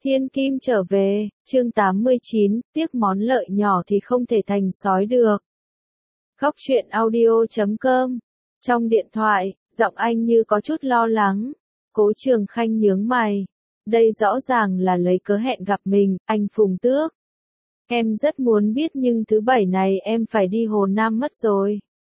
Thiên Kim trở về, chương 89, tiếc món lợi nhỏ thì không thể thành sói được. Góc truyện audio.com. Trong điện thoại, giọng anh như có chút lo lắng. Cố Trường Khanh nhướng mày. Đây rõ ràng là lấy cớ hẹn gặp mình, anh Phùng Tước. Em rất muốn biết nhưng thứ bảy này em phải đi Hồ Nam mất rồi.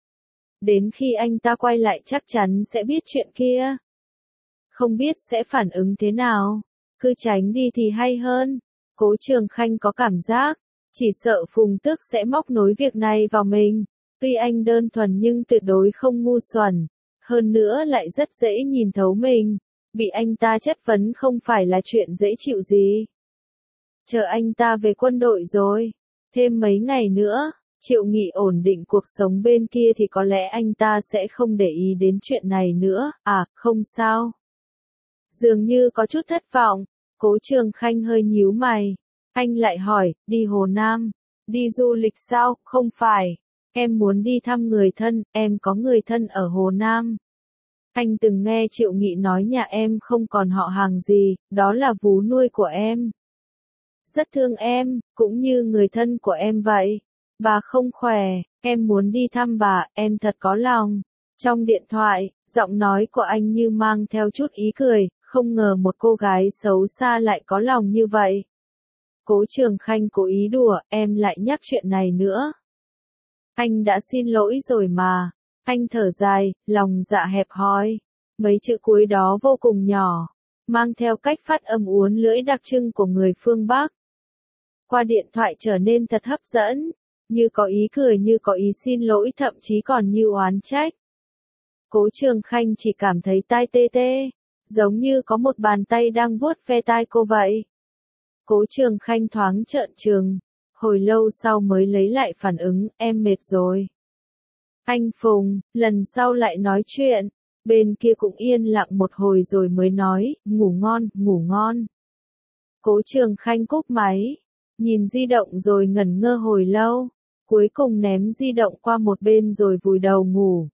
Đến khi anh ta quay lại chắc chắn sẽ biết chuyện kia. Không biết sẽ phản ứng thế nào. Cứ tránh đi thì hay hơn. Cố Trường Khanh có cảm giác, chỉ sợ Phùng Tước sẽ móc nối việc này vào mình. Tuy anh đơn thuần nhưng tuyệt đối không ngu xuẩn. Hơn nữa lại rất dễ nhìn thấu mình. Bị anh ta chất vấn không phải là chuyện dễ chịu gì. Chờ anh ta về quân đội rồi. Thêm mấy ngày nữa, Triệu Nghị ổn định cuộc sống bên kia thì có lẽ anh ta sẽ không để ý đến chuyện này nữa. À, không sao. Dường như có chút thất vọng. Cố Trường Khanh hơi nhíu mày. Anh lại hỏi, đi Hồ Nam. Đi du lịch sao? Không phải. Em muốn đi thăm người thân, em có người thân ở Hồ Nam. Anh từng nghe Triệu Nghị nói nhà em không còn họ hàng gì, đó là vú nuôi của em. Rất thương em, cũng như người thân của em vậy. Bà không khỏe, em muốn đi thăm bà, em thật có lòng. Trong điện thoại, giọng nói của anh như mang theo chút ý cười, không ngờ một cô gái xấu xa lại có lòng như vậy. Cố Trường Khanh cố ý đùa, em lại nhắc chuyện này nữa. Anh đã xin lỗi rồi mà. Anh thở dài, lòng dạ hẹp hòi. Mấy chữ cuối đó vô cùng nhỏ, mang theo cách phát âm uốn lưỡi đặc trưng của người phương Bắc. Qua điện thoại trở nên thật hấp dẫn, như có ý cười như có ý xin lỗi thậm chí còn như oán trách. Cố Trường Khanh chỉ cảm thấy tai tê tê, giống như có một bàn tay đang vuốt ve tai cô vậy. Cố Trường Khanh thoáng trợn trừng, hồi lâu sau mới lấy lại phản ứng, em mệt rồi. Anh Phùng, lần sau lại nói chuyện. Bên kia cũng yên lặng một hồi rồi mới nói, ngủ ngon, ngủ ngon. Cố Trường Khanh cúp máy, nhìn di động rồi ngẩn ngơ hồi lâu, cuối cùng ném di động qua một bên rồi vùi đầu ngủ.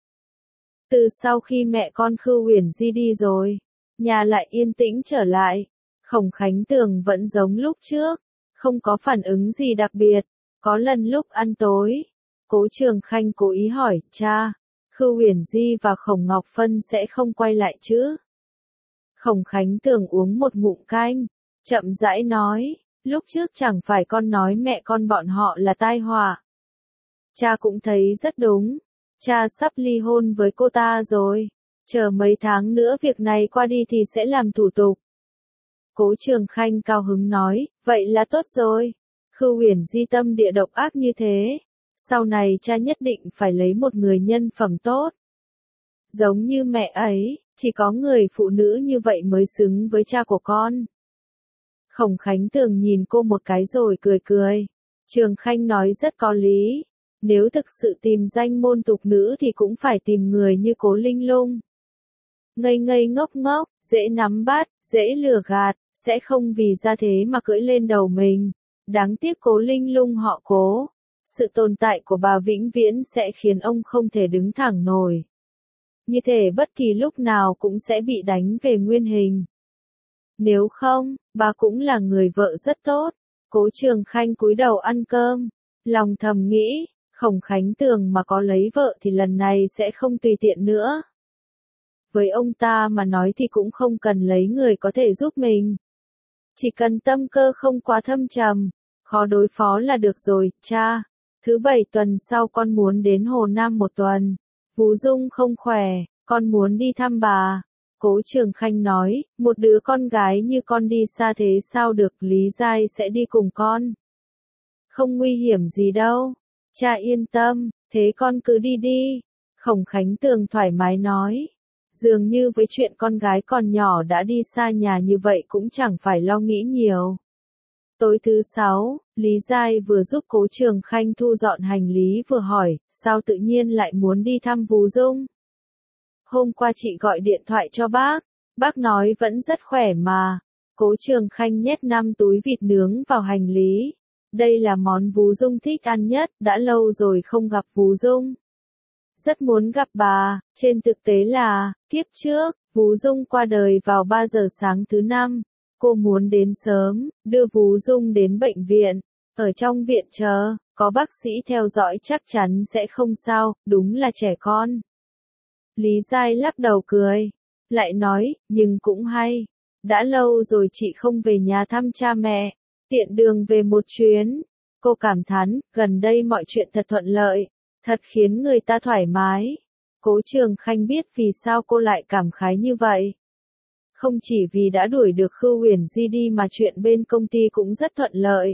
Từ sau khi mẹ con Khưu Uyển Di đi rồi, nhà lại yên tĩnh trở lại. Khổng Khánh Tường vẫn giống lúc trước, không có phản ứng gì đặc biệt. Có lần lúc ăn tối, Cố Trường Khanh cố ý hỏi, cha, Khưu Uyển Di và Khổng Ngọc Phân sẽ không quay lại chứ? Khổng Khánh Tường uống một ngụm canh, chậm rãi nói, lúc trước chẳng phải con nói mẹ con bọn họ là tai họa. Cha cũng thấy rất đúng, cha sắp ly hôn với cô ta rồi, chờ mấy tháng nữa việc này qua đi thì sẽ làm thủ tục. Cố Trường Khanh cao hứng nói, vậy là tốt rồi. Khưu Uyển Di tâm địa độc ác như thế, sau này cha nhất định phải lấy một người nhân phẩm tốt. Giống như mẹ ấy, chỉ có người phụ nữ như vậy mới xứng với cha của con. Khổng Khánh Tường nhìn cô một cái rồi cười cười. Trường Khanh nói rất có lý. Nếu thực sự tìm danh môn tục nữ thì cũng phải tìm người như Cố Linh Lung. Ngây ngây ngốc ngốc, dễ nắm bắt, dễ lừa gạt, sẽ không vì ra thế mà cưỡi lên đầu mình. Đáng tiếc Cố Linh Lung họ Cố. Sự tồn tại của bà vĩnh viễn sẽ khiến ông không thể đứng thẳng nổi. Như thể bất kỳ lúc nào cũng sẽ bị đánh về nguyên hình. Nếu không, bà cũng là người vợ rất tốt. Cố Trường Khanh cúi đầu ăn cơm, lòng thầm nghĩ, Khổng Khánh Tường mà có lấy vợ thì lần này sẽ không tùy tiện nữa. Với ông ta mà nói thì cũng không cần lấy người có thể giúp mình. Chỉ cần tâm cơ không quá thâm trầm, khó đối phó là được rồi, cha. Thứ bảy tuần sau con muốn đến Hồ Nam một tuần. Vú Dung không khỏe, con muốn đi thăm bà. Cố Trường Khanh nói, một đứa con gái như con đi xa thế sao được, Lý Giai sẽ đi cùng con. Không nguy hiểm gì đâu. Cha yên tâm, thế con cứ đi đi. Khổng Khánh Tường thoải mái nói. Dường như với chuyện con gái còn nhỏ đã đi xa nhà như vậy cũng chẳng phải lo nghĩ nhiều. Tối thứ 6, Lý Giai vừa giúp Cố Trường Khanh thu dọn hành lý vừa hỏi, sao tự nhiên lại muốn đi thăm Vú Dung? Hôm qua chị gọi điện thoại cho bác nói vẫn rất khỏe mà. Cố Trường Khanh nhét 5 túi vịt nướng vào hành lý. Đây là món Vú Dung thích ăn nhất, đã lâu rồi không gặp Vú Dung. Rất muốn gặp bà, trên thực tế là, kiếp trước, Vú Dung qua đời vào 3 giờ sáng thứ 5. Cô muốn đến sớm, đưa Vú Dung đến bệnh viện. Ở trong viện chờ, có bác sĩ theo dõi chắc chắn sẽ không sao, đúng là trẻ con. Lý Giai lắc đầu cười. Lại nói, nhưng cũng hay. Đã lâu rồi chị không về nhà thăm cha mẹ. Tiện đường về một chuyến. Cô cảm thán, gần đây mọi chuyện thật thuận lợi. Thật khiến người ta thoải mái. Cố Trường Khanh biết vì sao cô lại cảm khái như vậy. Không chỉ vì đã đuổi được Khưu Uyển Di đi mà chuyện bên công ty cũng rất thuận lợi.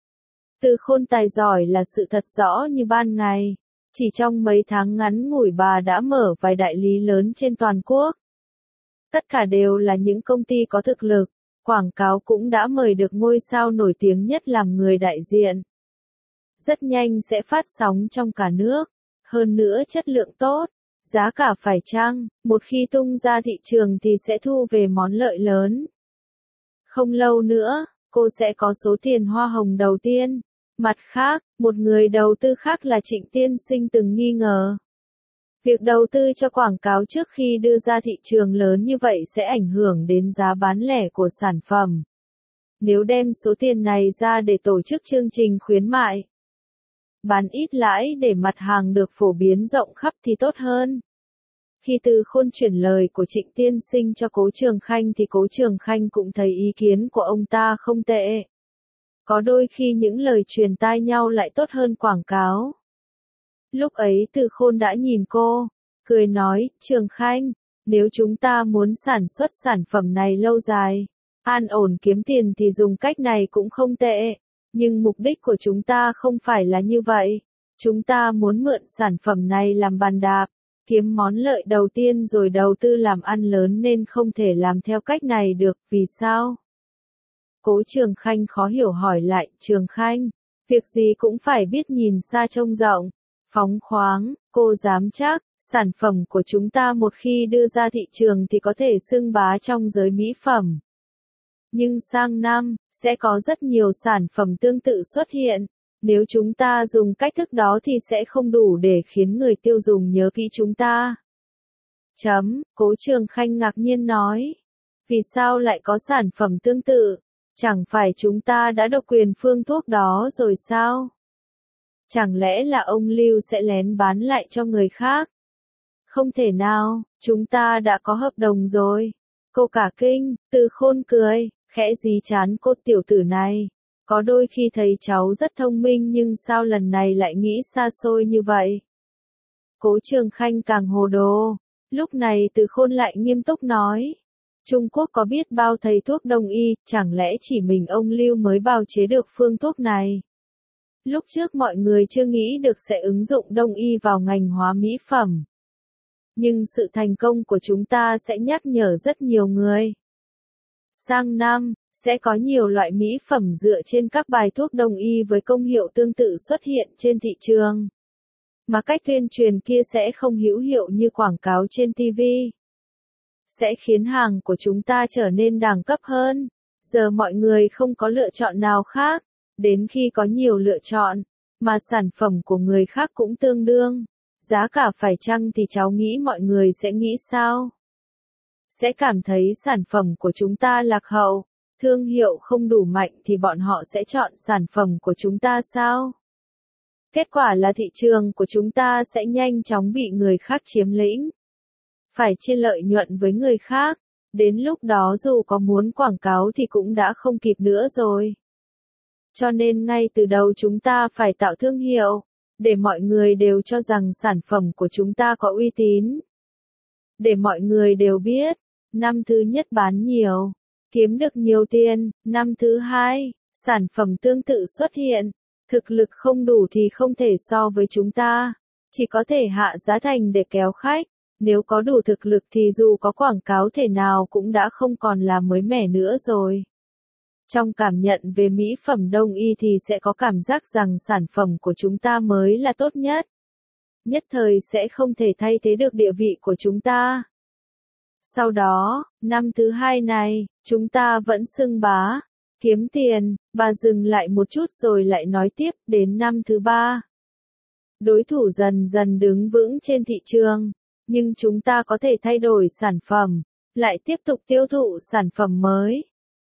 Từ Khôn tài giỏi là sự thật rõ như ban ngày. Chỉ trong mấy tháng ngắn ngủi bà đã mở vài đại lý lớn trên toàn quốc. Tất cả đều là những công ty có thực lực. Quảng cáo cũng đã mời được ngôi sao nổi tiếng nhất làm người đại diện. Rất nhanh sẽ phát sóng trong cả nước. Hơn nữa chất lượng tốt. Giá cả phải chăng, một khi tung ra thị trường thì sẽ thu về món lợi lớn. Không lâu nữa, cô sẽ có số tiền hoa hồng đầu tiên. Mặt khác, một người đầu tư khác là Trịnh Tiên Sinh từng nghi ngờ. Việc đầu tư cho quảng cáo trước khi đưa ra thị trường lớn như vậy sẽ ảnh hưởng đến giá bán lẻ của sản phẩm. Nếu đem số tiền này ra để tổ chức chương trình khuyến mại, bán ít lãi để mặt hàng được phổ biến rộng khắp thì tốt hơn. Khi Từ Khôn chuyển lời của Trịnh Tiên Sinh cho Cố Trường Khanh thì Cố Trường Khanh cũng thấy ý kiến của ông ta không tệ. Có đôi khi những lời truyền tai nhau lại tốt hơn quảng cáo. Lúc ấy Từ Khôn đã nhìn cô, cười nói, Trường Khanh, nếu chúng ta muốn sản xuất sản phẩm này lâu dài, an ổn kiếm tiền thì dùng cách này cũng không tệ. Nhưng mục đích của chúng ta không phải là như vậy. Chúng ta muốn mượn sản phẩm này làm bàn đạp, kiếm món lợi đầu tiên rồi đầu tư làm ăn lớn nên không thể làm theo cách này được, vì sao? Cố Trường Khanh khó hiểu hỏi lại, Trường Khanh, việc gì cũng phải biết nhìn xa trông rộng, phóng khoáng, cô dám chắc, sản phẩm của chúng ta một khi đưa ra thị trường thì có thể xưng bá trong giới mỹ phẩm. Nhưng sang năm, sẽ có rất nhiều sản phẩm tương tự xuất hiện. Nếu chúng ta dùng cách thức đó thì sẽ không đủ để khiến người tiêu dùng nhớ kỹ chúng ta. Cố Trường Khanh ngạc nhiên nói. Vì sao lại có sản phẩm tương tự? Chẳng phải chúng ta đã độc quyền phương thuốc đó rồi sao? Chẳng lẽ là ông Lưu sẽ lén bán lại cho người khác? Không thể nào, chúng ta đã có hợp đồng rồi. Cô cả kinh, Từ Khôn cười, khẽ dí chán cô tiểu tử này. Có đôi khi thấy cháu rất thông minh nhưng sao lần này lại nghĩ xa xôi như vậy? Cố Trường Khanh càng hồ đồ. Lúc này Từ Khôn lại nghiêm túc nói. Trung Quốc có biết bao thầy thuốc đông y, chẳng lẽ chỉ mình ông Lưu mới bào chế được phương thuốc này? Lúc trước mọi người chưa nghĩ được sẽ ứng dụng đông y vào ngành hóa mỹ phẩm. Nhưng sự thành công của chúng ta sẽ nhắc nhở rất nhiều người. Sang năm, sẽ có nhiều loại mỹ phẩm dựa trên các bài thuốc đông y với công hiệu tương tự xuất hiện trên thị trường. Mà cách tuyên truyền kia sẽ không hữu hiệu như quảng cáo trên TV. Sẽ khiến hàng của chúng ta trở nên đẳng cấp hơn. Giờ mọi người không có lựa chọn nào khác. Đến khi có nhiều lựa chọn, mà sản phẩm của người khác cũng tương đương. Giá cả phải chăng thì cháu nghĩ mọi người sẽ nghĩ sao? Sẽ cảm thấy sản phẩm của chúng ta lạc hậu, thương hiệu không đủ mạnh thì bọn họ sẽ chọn sản phẩm của chúng ta sao? Kết quả là thị trường của chúng ta sẽ nhanh chóng bị người khác chiếm lĩnh. Phải chia lợi nhuận với người khác, đến lúc đó dù có muốn quảng cáo thì cũng đã không kịp nữa rồi. Cho nên ngay từ đầu chúng ta phải tạo thương hiệu, để mọi người đều cho rằng sản phẩm của chúng ta có uy tín. Để mọi người đều biết, năm thứ nhất bán nhiều, kiếm được nhiều tiền, năm thứ hai, sản phẩm tương tự xuất hiện, thực lực không đủ thì không thể so với chúng ta, chỉ có thể hạ giá thành để kéo khách, nếu có đủ thực lực thì dù có quảng cáo thể nào cũng đã không còn là mới mẻ nữa rồi. Trong cảm nhận về mỹ phẩm đông y thì sẽ có cảm giác rằng sản phẩm của chúng ta mới là tốt nhất. Nhất thời sẽ không thể thay thế được địa vị của chúng ta. Sau đó, năm thứ hai này, chúng ta vẫn xưng bá, kiếm tiền, bà dừng lại một chút rồi lại nói tiếp, đến năm thứ ba. Đối thủ dần dần đứng vững trên thị trường, nhưng chúng ta có thể thay đổi sản phẩm, lại tiếp tục tiêu thụ sản phẩm mới.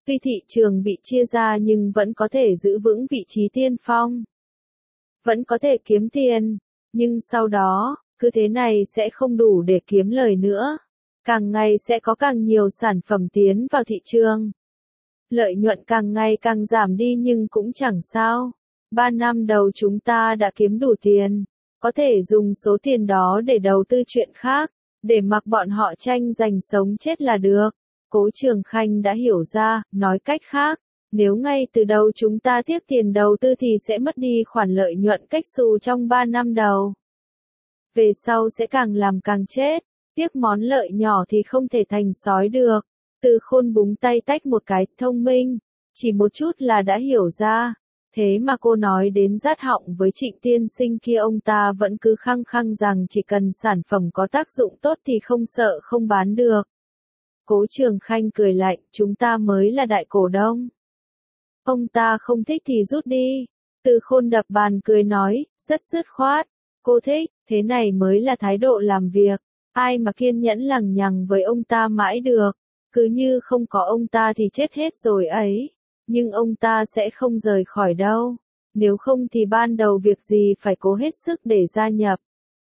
Tuy thị trường bị chia ra nhưng vẫn có thể giữ vững vị trí tiên phong. Vẫn có thể kiếm tiền, nhưng sau đó, cứ thế này sẽ không đủ để kiếm lời nữa. Càng ngày sẽ có càng nhiều sản phẩm tiến vào thị trường. Lợi nhuận càng ngày càng giảm đi nhưng cũng chẳng sao. 3 năm đầu chúng ta đã kiếm đủ tiền. Có thể dùng số tiền đó để đầu tư chuyện khác, để mặc bọn họ tranh giành sống chết là được. Cố Trường Khanh đã hiểu ra, nói cách khác, nếu ngay từ đầu chúng ta tiếc tiền đầu tư thì sẽ mất đi khoản lợi nhuận cách xù trong 3 năm đầu. Về sau sẽ càng làm càng chết, tiếc món lợi nhỏ thì không thể thành sói được. Từ Khôn búng tay tách một cái, thông minh, chỉ một chút là đã hiểu ra. Thế mà cô nói đến rát họng với Trịnh tiên sinh kia, ông ta vẫn cứ khăng khăng rằng chỉ cần sản phẩm có tác dụng tốt thì không sợ không bán được. Cố Trường Khanh cười lạnh, chúng ta mới là đại cổ đông. Ông ta không thích thì rút đi. Từ Khôn đập bàn cười nói, rất dứt khoát. Cô thích, thế này mới là thái độ làm việc. Ai mà kiên nhẫn lằng nhằng với ông ta mãi được. Cứ như không có ông ta thì chết hết rồi ấy. Nhưng ông ta sẽ không rời khỏi đâu. Nếu không thì ban đầu việc gì phải cố hết sức để gia nhập.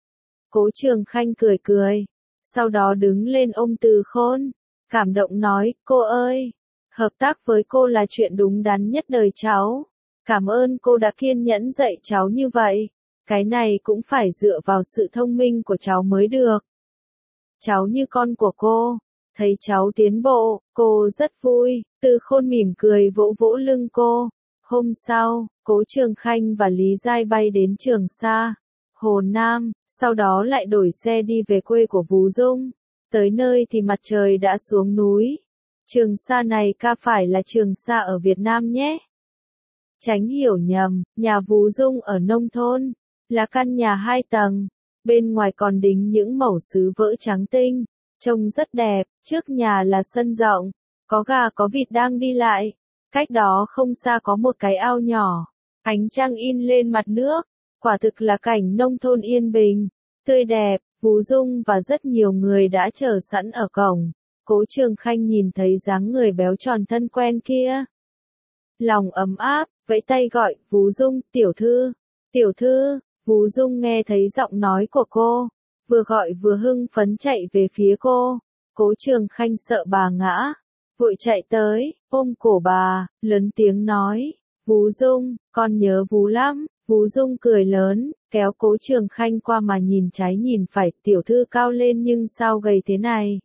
Cố Trường Khanh cười cười. Sau đó đứng lên ôm Từ Khôn. Cảm động nói, cô ơi, hợp tác với cô là chuyện đúng đắn nhất đời cháu. Cảm ơn cô đã kiên nhẫn dạy cháu như vậy. Cái này cũng phải dựa vào sự thông minh của cháu mới được. Cháu như con của cô. Thấy cháu tiến bộ, cô rất vui. Từ Khôn mỉm cười vỗ vỗ lưng cô. Hôm sau, Cố Trường Khanh và Lý Giai bay đến Trường Sa, Hồ Nam, sau đó lại đổi xe đi về quê của Vú Dung. Tới nơi thì mặt trời đã xuống núi. Trường Sa này ca phải là Trường Sa ở Việt Nam nhé. Tránh hiểu nhầm, nhà Vú Dung ở nông thôn, là căn nhà 2 tầng. Bên ngoài còn đính những mẩu sứ vỡ trắng tinh, trông rất đẹp. Trước nhà là sân rộng, có gà có vịt đang đi lại. Cách đó không xa có một cái ao nhỏ, ánh trăng in lên mặt nước. Quả thực là cảnh nông thôn yên bình, tươi đẹp. Vú Dung và rất nhiều người đã chờ sẵn ở cổng. Cố Trường Khanh nhìn thấy dáng người béo tròn thân quen kia. Lòng ấm áp, vẫy tay gọi, Vú Dung, tiểu thư, tiểu thư. Vú Dung nghe thấy giọng nói của cô, vừa gọi vừa hưng phấn chạy về phía cô. Cố Trường Khanh sợ bà ngã, vội chạy tới, ôm cổ bà, lớn tiếng nói, Vú Dung, con nhớ Vú lắm. Vú Dung cười lớn, kéo Cố Trường Khanh qua mà nhìn trái nhìn phải, tiểu thư cao lên nhưng sao gầy thế này.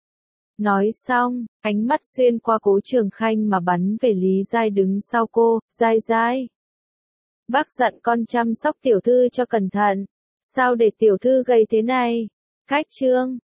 Nói xong, ánh mắt xuyên qua Cố Trường Khanh mà bắn về Lý Giai đứng sau cô, Giai Giai. Bác dặn con chăm sóc tiểu thư cho cẩn thận, sao để tiểu thư gầy thế này. Cách chương